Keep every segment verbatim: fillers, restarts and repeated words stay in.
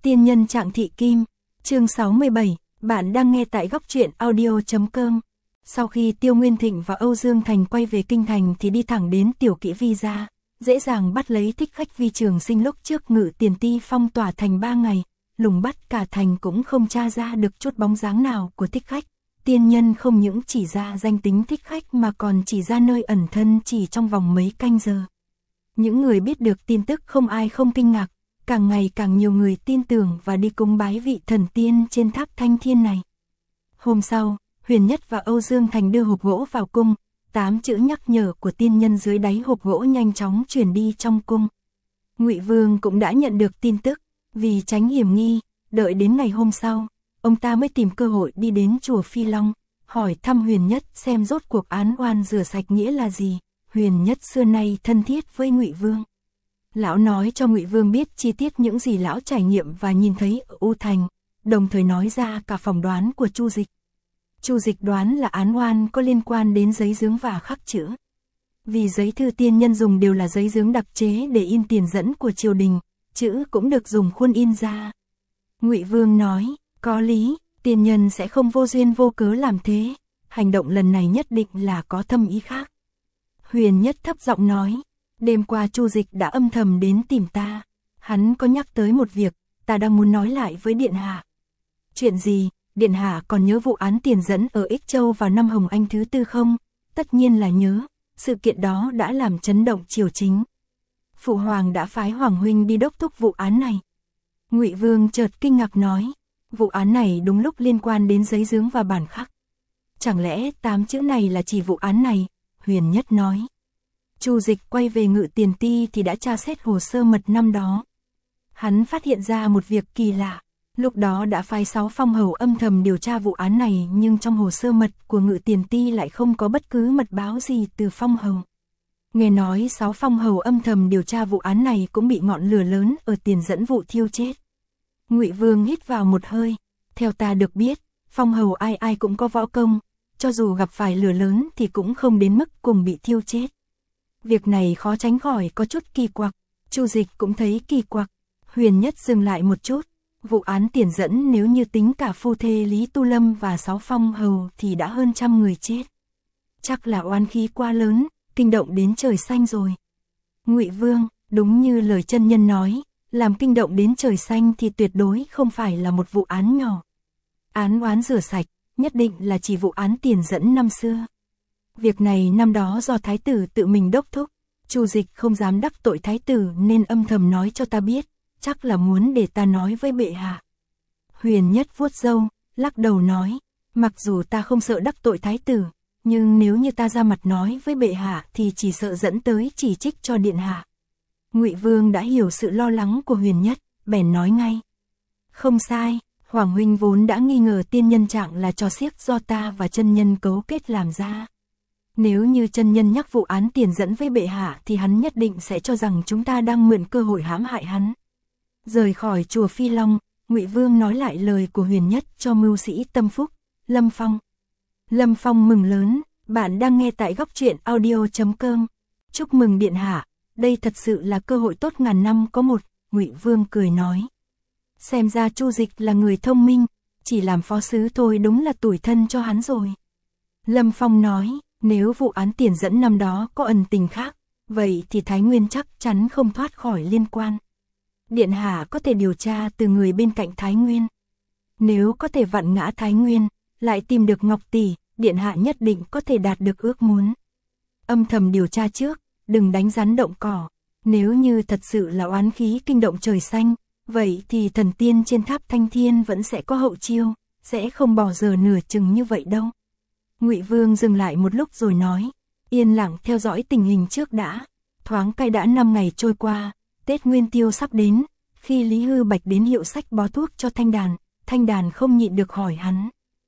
Tiên nhân Trạng Thị Kim, chương sáu mươi bảy, bạn đang nghe tại góc truyện audio.com. Sau khi Tiêu Nguyên Thịnh và Âu Dương Thành quay về kinh thành thì đi thẳng đến Tiểu Kỹ Vi gia, dễ dàng bắt lấy Thích Khách Vi Trường Sinh. Lúc trước Ngự Tiền Ti phong tỏa thành ba ngày, lùng bắt cả thành cũng không tra ra được chút bóng dáng nào của Thích Khách. Tiên nhân không những chỉ ra danh tính Thích Khách mà còn chỉ ra nơi ẩn thân chỉ trong vòng mấy canh giờ. Những người biết được tin tức không ai không kinh ngạc, càng ngày càng nhiều người tin tưởng và đi cúng bái vị thần tiên trên tháp Thanh Thiên này. Hôm sau, Huyền Nhất và Âu Dương Thành đưa hộp gỗ vào cung, tám chữ nhắc nhở của tiên nhân dưới đáy hộp gỗ nhanh chóng truyền đi trong cung. Ngụy Vương cũng đã nhận được tin tức, vì tránh hiểm nghi, đợi đến ngày hôm sau, ông ta mới tìm cơ hội đi đến chùa Phi Long, hỏi thăm Huyền Nhất xem rốt cuộc án oan rửa sạch nghĩa là gì. Huyền Nhất xưa nay thân thiết với Ngụy Vương. Lão nói cho Ngụy Vương biết chi tiết những gì lão trải nghiệm và nhìn thấy ở U Thành, đồng thời nói ra cả phỏng đoán của Chu Dịch. Chu Dịch đoán là án oan có liên quan đến giấy giướng và khắc chữ. Vì giấy thư tiên nhân dùng đều là giấy giướng đặc chế để in tiền dẫn của triều đình, chữ cũng được dùng khuôn in ra. Ngụy Vương nói, có lý, tiên nhân sẽ không vô duyên vô cớ làm thế, hành động lần này nhất định là có thâm ý khác. Huyền Nhất thấp giọng nói, đêm qua Chu Dịch đã âm thầm đến tìm ta, hắn có nhắc tới một việc, ta đang muốn nói lại với Điện Hạ. Chuyện gì? Điện Hạ còn nhớ vụ án tiền dẫn ở Ích Châu vào năm Hồng Anh thứ tư không? Tất nhiên là nhớ, sự kiện đó đã làm chấn động triều chính. Phụ Hoàng đã phái Hoàng huynh đi đốc thúc vụ án này. Ngụy Vương chợt kinh ngạc nói, vụ án này đúng lúc liên quan đến giấy giướng và bản khắc. Chẳng lẽ tám chữ này là chỉ vụ án này? Huyền Nhất nói. Chu Dịch quay về Ngự Tiền Ti thì đã tra xét hồ sơ mật năm đó. Hắn phát hiện ra một việc kỳ lạ, lúc đó đã phái sáu phong hầu âm thầm điều tra vụ án này, nhưng trong hồ sơ mật của Ngự Tiền Ti lại không có bất cứ mật báo gì từ phong hầu. Nghe nói sáu phong hầu âm thầm điều tra vụ án này cũng bị ngọn lửa lớn ở tiền dẫn vụ thiêu chết. Ngụy Vương hít vào một hơi, theo ta được biết, phong hầu ai ai cũng có võ công, cho dù gặp phải lửa lớn thì cũng không đến mức cùng bị thiêu chết. Việc này khó tránh khỏi có chút kỳ quặc, Chu Dịch cũng thấy kỳ quặc. Huyền Nhất dừng lại một chút, vụ án tiền dẫn nếu như tính cả phu thê Lý Tu Lâm và sáu phong hầu thì đã hơn trăm người chết. Chắc là oán khí quá lớn, kinh động đến trời xanh rồi. Ngụy Vương, đúng như lời chân nhân nói, làm kinh động đến trời xanh thì tuyệt đối không phải là một vụ án nhỏ. Án oán rửa sạch, nhất định là chỉ vụ án tiền dẫn năm xưa. Việc này năm đó do thái tử tự mình đốc thúc, Chu Dịch không dám đắc tội thái tử nên âm thầm nói cho ta biết, chắc là muốn để ta nói với bệ hạ. Huyền Nhất vuốt râu, lắc đầu nói, mặc dù ta không sợ đắc tội thái tử, nhưng nếu như ta ra mặt nói với bệ hạ thì chỉ sợ dẫn tới chỉ trích cho điện hạ. Ngụy Vương đã hiểu sự lo lắng của Huyền Nhất, bèn nói ngay. Không sai, Hoàng huynh vốn đã nghi ngờ tiên nhân Trạng là trò xiếc do ta và chân nhân cấu kết làm ra. Nếu như chân nhân nhắc vụ án tiền dẫn với bệ hạ thì hắn nhất định sẽ cho rằng chúng ta đang mượn cơ hội hãm hại hắn. Rời khỏi chùa Phi Long, Ngụy Vương nói lại lời của Huyền Nhất cho mưu sĩ tâm phúc, Lâm Phong. Lâm Phong mừng lớn, bạn đang nghe tại góc truyện audio.com. Chúc mừng điện hạ, đây thật sự là cơ hội tốt ngàn năm có một, Ngụy Vương cười nói. Xem ra Chu Dịch là người thông minh, chỉ làm phó sứ thôi đúng là tủi thân cho hắn rồi. Lâm Phong nói, nếu vụ án tiền dẫn năm đó có ẩn tình khác, vậy thì Thái Nguyên chắc chắn không thoát khỏi liên quan. Điện hạ có thể điều tra từ người bên cạnh Thái Nguyên. Nếu có thể vặn ngã Thái Nguyên, lại tìm được Ngọc Tỷ, điện hạ nhất định có thể đạt được ước muốn. Âm thầm điều tra trước, đừng đánh rắn động cỏ. Nếu như thật sự là oán khí kinh động trời xanh, vậy thì thần tiên trên tháp Thanh Thiên vẫn sẽ có hậu chiêu, sẽ không bỏ giờ nửa chừng như vậy đâu. Ngụy Vương dừng lại một lúc rồi nói, yên lặng theo dõi tình hình trước đã. Thoáng cai đã năm ngày trôi qua, Tết Nguyên Tiêu sắp đến, khi Lý Hư Bạch đến hiệu sách bó thuốc cho Thanh Đàn, Thanh Đàn không nhịn được hỏi hắn.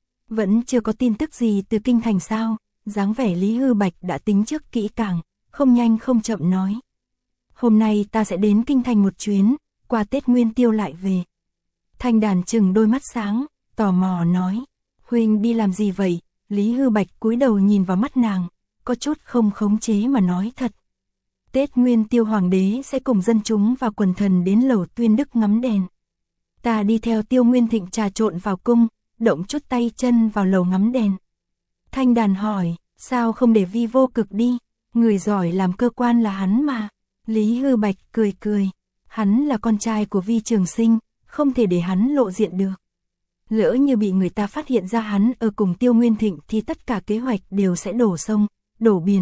Vẫn chưa có tin tức gì từ kinh thành sao? Dáng vẻ Lý Hư Bạch đã tính trước kỹ càng, không nhanh không chậm nói. Hôm nay ta sẽ đến kinh thành một chuyến, qua Tết Nguyên Tiêu lại về. Thanh Đàn chừng đôi mắt sáng, tò mò nói, huynh đi làm gì vậy? Lý Hư Bạch cúi đầu nhìn vào mắt nàng, có chút không khống chế mà nói thật. Tết Nguyên Tiêu hoàng đế sẽ cùng dân chúng và quần thần đến lầu Tuyên Đức ngắm đèn. Ta đi theo Tiêu Nguyên Thịnh trà trộn vào cung, động chút tay chân vào lầu ngắm đèn. Thanh Đàn hỏi, sao không để Vi Vô Cực đi, người giỏi làm cơ quan là hắn mà. Lý Hư Bạch cười cười, hắn là con trai của Vi Trường Sinh, không thể để hắn lộ diện được. Lỡ như bị người ta phát hiện ra hắn ở cùng Tiêu Nguyên Thịnh thì tất cả kế hoạch đều sẽ đổ sông, đổ biển.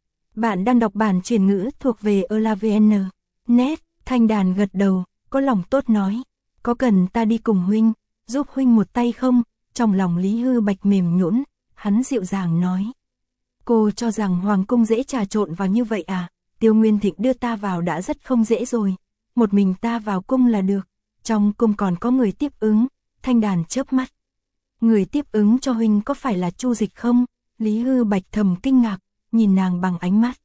Bạn đang đọc bản truyền ngữ thuộc về Elavn. Net, Thanh Đàn gật đầu, có lòng tốt nói, có cần ta đi cùng huynh, giúp huynh một tay không? Trong lòng Lý Hư Bạch mềm nhũn, hắn dịu dàng nói. Cô cho rằng Hoàng cung dễ trà trộn vào như vậy à? Tiêu Nguyên Thịnh đưa ta vào đã rất không dễ rồi, một mình ta vào cung là được, trong cung còn có người tiếp ứng. Thanh Đàn chớp mắt. Người tiếp ứng cho huynh có phải là Chu Dịch không? Lý Hư Bạch thầm kinh ngạc, nhìn nàng bằng ánh mắt.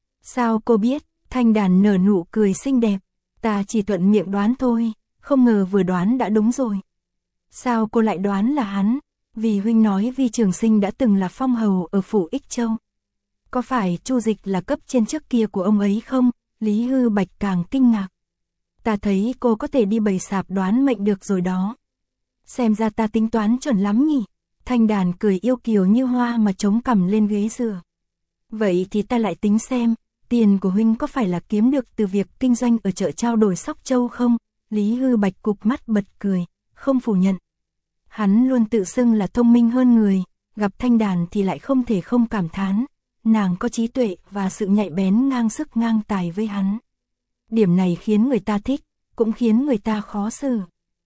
Sao cô biết? Thanh Đàn nở nụ cười xinh đẹp. Ta chỉ thuận miệng đoán thôi, không ngờ vừa đoán đã đúng rồi. Sao cô lại đoán là hắn? Vì huynh nói Vi Trường Sinh đã từng là phong hầu ở phủ Ích Châu. Có phải Chu Dịch là cấp trên trước kia của ông ấy không? Lý Hư Bạch càng kinh ngạc. Ta thấy cô có thể đi bày sạp đoán mệnh được rồi đó. Xem ra ta tính toán chuẩn lắm nhỉ. Thanh Đàn cười yêu kiều như hoa mà chống cằm lên ghế dựa. Vậy thì ta lại tính xem, tiền của huynh có phải là kiếm được từ việc kinh doanh ở chợ trao đổi Sóc Châu không? Lý Hư Bạch cụp mắt bật cười, không phủ nhận. Hắn luôn tự xưng là thông minh hơn người, gặp Thanh Đàn thì lại không thể không cảm thán. Nàng có trí tuệ và sự nhạy bén ngang sức ngang tài với hắn. Điểm này khiến người ta thích, cũng khiến người ta khó xử.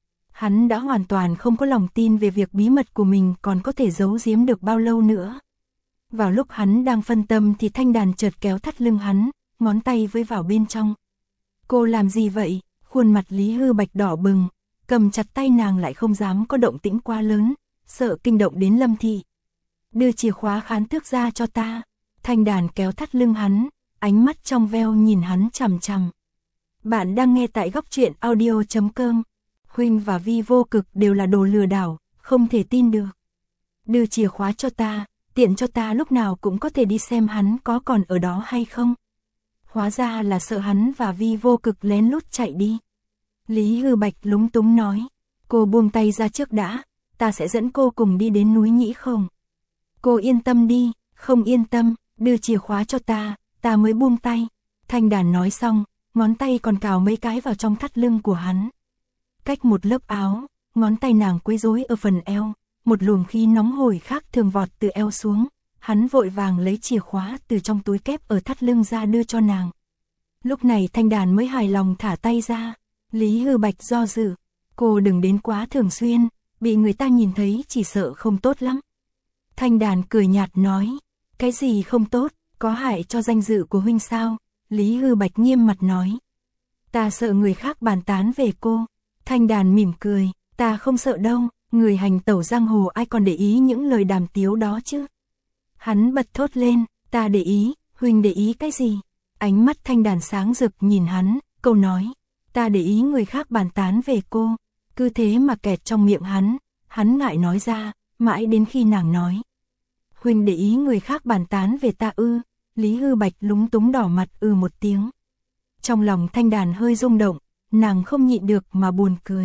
Hắn đã hoàn toàn không có lòng tin về việc bí mật của mình còn có thể giấu giếm được bao lâu nữa. Vào lúc hắn đang phân tâm thì Thanh Đàn chợt kéo thắt lưng hắn, ngón tay với vào bên trong. Cô làm gì vậy? Khuôn mặt Lý Hư Bạch đỏ bừng, cầm chặt tay nàng lại không dám có động tĩnh quá lớn, sợ kinh động đến Lâm Thị. Đưa chìa khóa khán tước ra cho ta. Thanh Đàn kéo thắt lưng hắn, ánh mắt trong veo nhìn hắn chằm chằm. Bạn đang nghe tại góc truyện audio chấm com. Huynh và Vi Vô Cực đều là đồ lừa đảo, không thể tin được. Đưa chìa khóa cho ta, tiện cho ta lúc nào cũng có thể đi xem hắn có còn ở đó hay không. Hóa ra là sợ hắn và Vi Vô Cực lén lút chạy đi. Lý Hư Bạch lúng túng nói, cô buông tay ra trước đã, ta sẽ dẫn cô cùng đi đến núi Nhĩ Không. Cô yên tâm đi, không yên tâm, đưa chìa khóa cho ta, ta mới buông tay. Thanh Đàn nói xong, ngón tay còn cào mấy cái vào trong thắt lưng của hắn. Cách một lớp áo, ngón tay nàng quấy rối ở phần eo, một luồng khí nóng hổi khác thường vọt từ eo xuống, hắn vội vàng lấy chìa khóa từ trong túi kép ở thắt lưng ra đưa cho nàng. Lúc này Thanh Đàn mới hài lòng thả tay ra. Lý Hư Bạch do dự, cô đừng đến quá thường xuyên, bị người ta nhìn thấy chỉ sợ không tốt lắm. Thanh Đàn cười nhạt nói, cái gì không tốt, có hại cho danh dự của huynh sao? Lý Hư Bạch nghiêm mặt nói, ta sợ người khác bàn tán về cô. Thanh Đàn mỉm cười, ta không sợ đâu, người hành tẩu giang hồ ai còn để ý những lời đàm tiếu đó chứ. Hắn bật thốt lên, ta để ý, huynh để ý cái gì? Ánh mắt Thanh Đàn sáng rực nhìn hắn, câu nói, ta để ý người khác bàn tán về cô. Cứ thế mà kẹt trong miệng hắn, hắn ngại nói ra, mãi đến khi nàng nói. Huynh để ý người khác bàn tán về ta ư? Lý Hư Bạch lúng túng đỏ mặt ư một tiếng. Trong lòng Thanh Đàn hơi rung động, nàng không nhịn được mà buồn cười.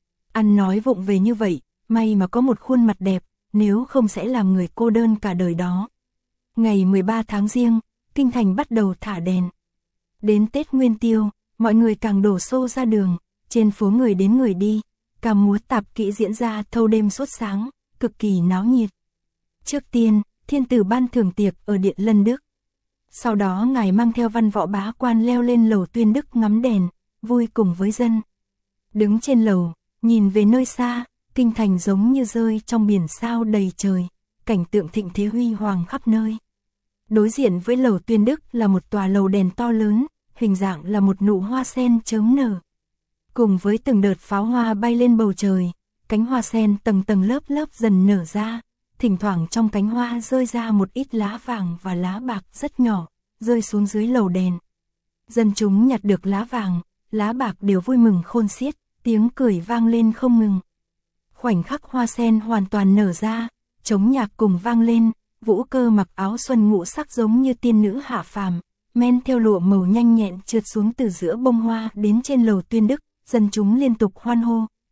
Ăn nói vụng về như vậy, may mà có một khuôn mặt đẹp, nếu không sẽ làm người cô đơn cả đời đó. Ngày mười ba tháng Giêng, kinh thành bắt đầu thả đèn. Đến Tết Nguyên Tiêu, mọi người càng đổ xô ra đường, trên phố người đến người đi, ca múa tạp kỹ diễn ra thâu đêm suốt sáng, cực kỳ náo nhiệt. Trước tiên, thiên tử ban thưởng tiệc ở Điện Lân Đức. Sau đó ngài mang theo văn võ bá quan leo lên lầu Tuyên Đức ngắm đèn, vui cùng với dân. Đứng trên lầu, nhìn về nơi xa, kinh thành giống như rơi trong biển sao đầy trời, cảnh tượng thịnh thế huy hoàng khắp nơi. Đối diện với lầu Tuyên Đức là một tòa lầu đèn to lớn, hình dạng là một nụ hoa sen chớm nở. Cùng với từng đợt pháo hoa bay lên bầu trời, cánh hoa sen tầng tầng lớp lớp dần nở ra, thỉnh thoảng trong cánh hoa rơi ra một ít lá vàng và lá bạc rất nhỏ, rơi xuống dưới lầu đèn. Dân chúng nhặt được lá vàng, lá bạc đều vui mừng khôn xiết, tiếng cười vang lên không ngừng. Khoảnh khắc hoa sen hoàn toàn nở ra, trống nhạc cùng vang lên, Vũ Cơ mặc áo xuân ngũ sắc giống như tiên nữ hạ phàm, men theo lụa màu nhanh nhẹn trượt xuống từ giữa bông hoa đến trên lầu Tuyên Đức, dân chúng liên tục hoan hô,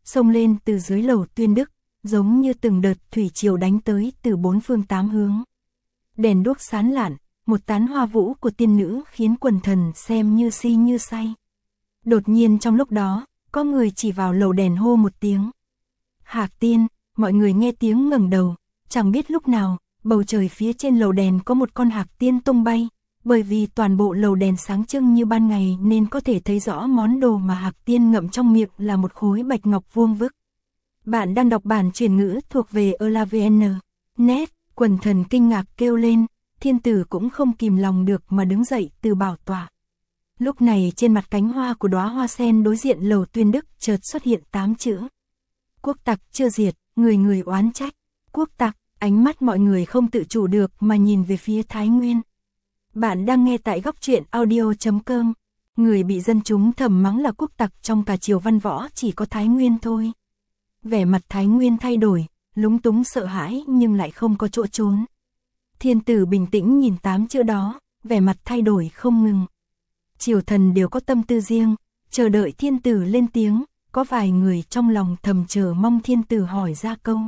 xông lên từ dưới lầu Tuyên Đức, giống như từng đợt thủy triều đánh tới từ bốn phương tám hướng. Đèn đuốc sáng lạn, một tán hoa vũ của tiên nữ khiến quần thần xem như si như say. Đột nhiên trong lúc đó, có người chỉ vào lầu đèn hô một tiếng. Hạc Tiên, mọi người nghe tiếng ngẩng đầu, chẳng biết lúc nào, bầu trời phía trên lầu đèn có một con hạc tiên tung bay, bởi vì toàn bộ lầu đèn sáng trưng như ban ngày nên có thể thấy rõ món đồ mà hạc tiên ngậm trong miệng là một khối bạch ngọc vuông vức. Bạn đang đọc bản truyền ngữ thuộc về elavn chấm net, quần thần kinh ngạc kêu lên, thiên tử cũng không kìm lòng được mà đứng dậy từ bảo tọa. Lúc này trên mặt cánh hoa của đóa hoa sen đối diện lầu Tuyên Đức chợt xuất hiện tám chữ. Quốc tặc chưa diệt, người người oán trách. Quốc tặc, ánh mắt mọi người không tự chủ được mà nhìn về phía Thái Nguyên. Bạn đang nghe tại góc truyện audio chấm com. Người bị dân chúng thầm mắng là quốc tặc trong cả triều văn võ chỉ có Thái Nguyên thôi. Vẻ mặt Thái Nguyên thay đổi, lúng túng sợ hãi nhưng lại không có chỗ trốn. Thiên tử bình tĩnh nhìn tám chữ đó, vẻ mặt thay đổi không ngừng. Triều thần đều có tâm tư riêng, chờ đợi thiên tử lên tiếng, có vài người trong lòng thầm chờ mong thiên tử hỏi ra câu.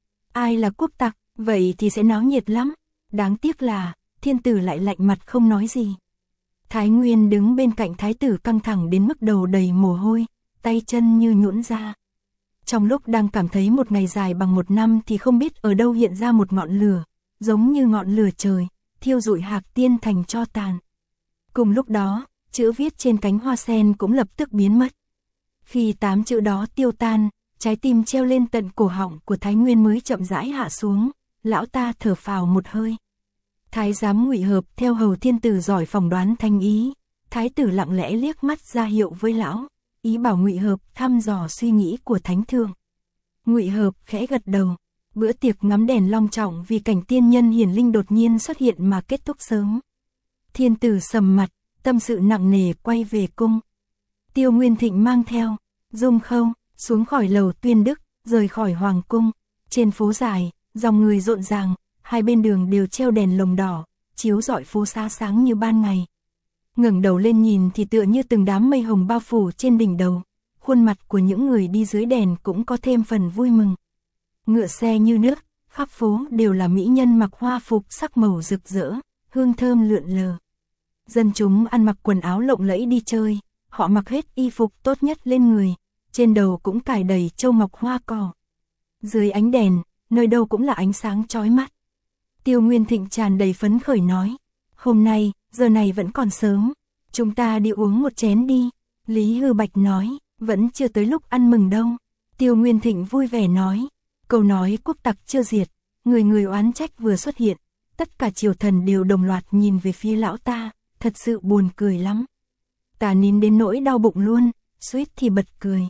Ai là quốc tặc, vậy thì sẽ náo nhiệt lắm. Đáng tiếc là, thiên tử lại lạnh mặt không nói gì. Thái Nguyên đứng bên cạnh thái tử căng thẳng đến mức đầu đầy mồ hôi, tay chân như nhũn ra. Trong lúc đang cảm thấy một ngày dài bằng một năm thì không biết ở đâu hiện ra một ngọn lửa, giống như ngọn lửa trời, thiêu rụi Hạc Tiên thành tro tàn. Cùng lúc đó, chữ viết trên cánh hoa sen cũng lập tức biến mất. Khi tám chữ đó tiêu tan, trái tim treo lên tận cổ họng của Thái Nguyên mới chậm rãi hạ xuống, lão ta thở phào một hơi. Thái giám Ngụy Hợp theo hầu thiên tử giỏi phỏng đoán thanh ý, thái tử lặng lẽ liếc mắt ra hiệu với lão, ý bảo Ngụy Hợp thăm dò suy nghĩ của thánh thượng. Ngụy Hợp khẽ gật đầu, bữa tiệc ngắm đèn long trọng vì cảnh tiên nhân hiển linh đột nhiên xuất hiện mà kết thúc sớm. Thiên tử sầm mặt, tâm sự nặng nề quay về cung. Tiêu Nguyên Thịnh mang theo Dung Khâu xuống khỏi lầu Tuyên Đức, rời khỏi hoàng cung. Trên phố dài, dòng người rộn ràng, hai bên đường đều treo đèn lồng đỏ, chiếu rọi phố xá sáng như ban ngày. Ngẩng đầu lên nhìn thì tựa như từng đám mây hồng bao phủ trên đỉnh đầu, khuôn mặt của những người đi dưới đèn cũng có thêm phần vui mừng. Ngựa xe như nước, khắp phố đều là mỹ nhân mặc hoa phục sắc màu rực rỡ, hương thơm lượn lờ. Dân chúng ăn mặc quần áo lộng lẫy đi chơi, họ mặc hết y phục tốt nhất lên người, trên đầu cũng cài đầy châu ngọc hoa cỏ. Dưới ánh đèn, nơi đâu cũng là ánh sáng chói mắt. Tiêu Nguyên Thịnh tràn đầy phấn khởi nói, hôm nay, giờ này vẫn còn sớm, chúng ta đi uống một chén đi. Lý Hư Bạch nói, vẫn chưa tới lúc ăn mừng đâu. Tiêu Nguyên Thịnh vui vẻ nói, câu nói quốc tặc chưa diệt, người người oán trách vừa xuất hiện, tất cả triều thần đều đồng loạt nhìn về phía lão ta, thật sự buồn cười lắm. Ta nín đến nỗi đau bụng luôn, suýt thì bật cười.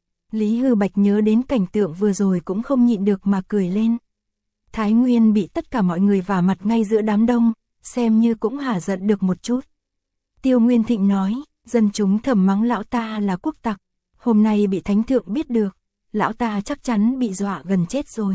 Lý Hư Bạch nhớ đến cảnh tượng vừa rồi cũng không nhịn được mà cười lên. Thái Nguyên bị tất cả mọi người vả mặt ngay giữa đám đông, xem như cũng hả giận được một chút. Tiêu Nguyên Thịnh nói, dân chúng thầm mắng lão ta là quốc tặc, hôm nay bị thánh thượng biết được, lão ta chắc chắn bị dọa gần chết rồi.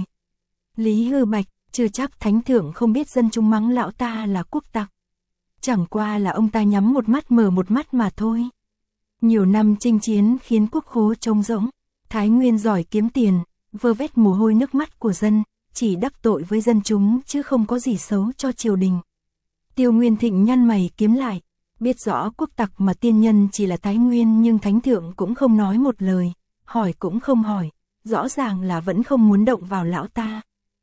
Lý Hư Bạch, chưa chắc thánh thượng không biết dân chúng mắng lão ta là quốc tặc. Chẳng qua là ông ta nhắm một mắt mở một mắt mà thôi. Nhiều năm chinh chiến khiến quốc khố trống rỗng, Thái Nguyên giỏi kiếm tiền, vơ vét mồ hôi nước mắt của dân, chỉ đắc tội với dân chúng chứ không có gì xấu cho triều đình. Tiêu Nguyên Thịnh nhăn mày kiếm lại, biết rõ quốc tặc mà tiên nhân chỉ là Thái Nguyên nhưng thánh thượng cũng không nói một lời, hỏi cũng không hỏi, rõ ràng là vẫn không muốn động vào lão ta.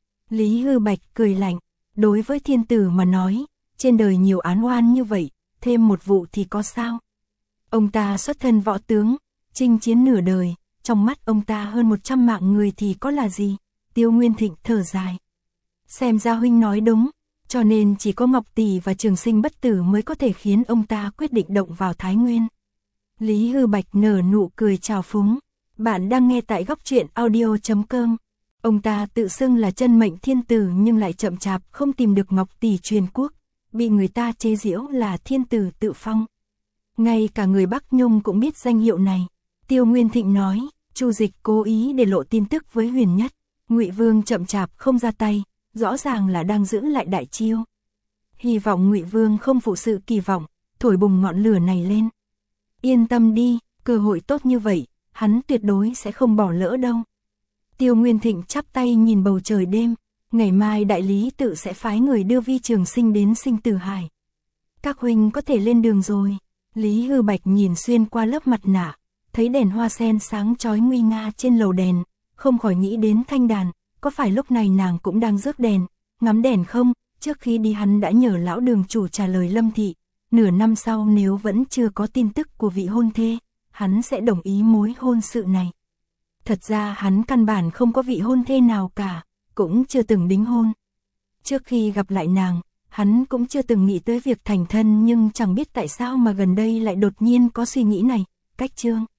Lý Hư Bạch cười lạnh, đối với thiên tử mà nói, trên đời nhiều án oan như vậy, thêm một vụ thì có sao. Ông ta xuất thân võ tướng, chinh chiến nửa đời, trong mắt ông ta hơn một trăm mạng người thì có là gì. Tiêu Nguyên Thịnh thở dài. Xem ra huynh nói đúng, cho nên chỉ có Ngọc Tỷ và Trường Sinh Bất Tử mới có thể khiến ông ta quyết định động vào Thái Nguyên. Lý Hư Bạch nở nụ cười trào phúng. Bạn đang nghe tại góc truyện audio chấm com. Ông ta tự xưng là chân mệnh thiên tử nhưng lại chậm chạp không tìm được Ngọc Tỷ truyền quốc, bị người ta chế giễu là thiên tử tự phong. Ngay cả người Bắc Nhung cũng biết danh hiệu này. Tiêu Nguyên Thịnh nói, Chu Dịch cố ý để lộ tin tức với Huyền Nhất. Ngụy Vương chậm chạp không ra tay, rõ ràng là đang giữ lại đại chiêu. Hy vọng Ngụy Vương không phụ sự kỳ vọng, thổi bùng ngọn lửa này lên. Yên tâm đi, cơ hội tốt như vậy, hắn tuyệt đối sẽ không bỏ lỡ đâu. Tiêu Nguyên Thịnh chắp tay nhìn bầu trời đêm, ngày mai đại lý tự sẽ phái người đưa Vi Trường Sinh đến Sinh Tử Hải. Các huynh có thể lên đường rồi. Lý Hư Bạch nhìn xuyên qua lớp mặt nạ, thấy đèn hoa sen sáng chói nguy nga trên lầu đèn, không khỏi nghĩ đến Thanh Đàn, có phải lúc này nàng cũng đang rước đèn, ngắm đèn không? Trước khi đi hắn đã nhờ lão đường chủ trả lời Lâm Thị, nửa năm sau nếu vẫn chưa có tin tức của vị hôn thê, hắn sẽ đồng ý mối hôn sự này. Thật ra hắn căn bản không có vị hôn thê nào cả, cũng chưa từng đính hôn. Trước khi gặp lại nàng, hắn cũng chưa từng nghĩ tới việc thành thân, nhưng chẳng biết tại sao mà gần đây lại đột nhiên có suy nghĩ này. Cách chương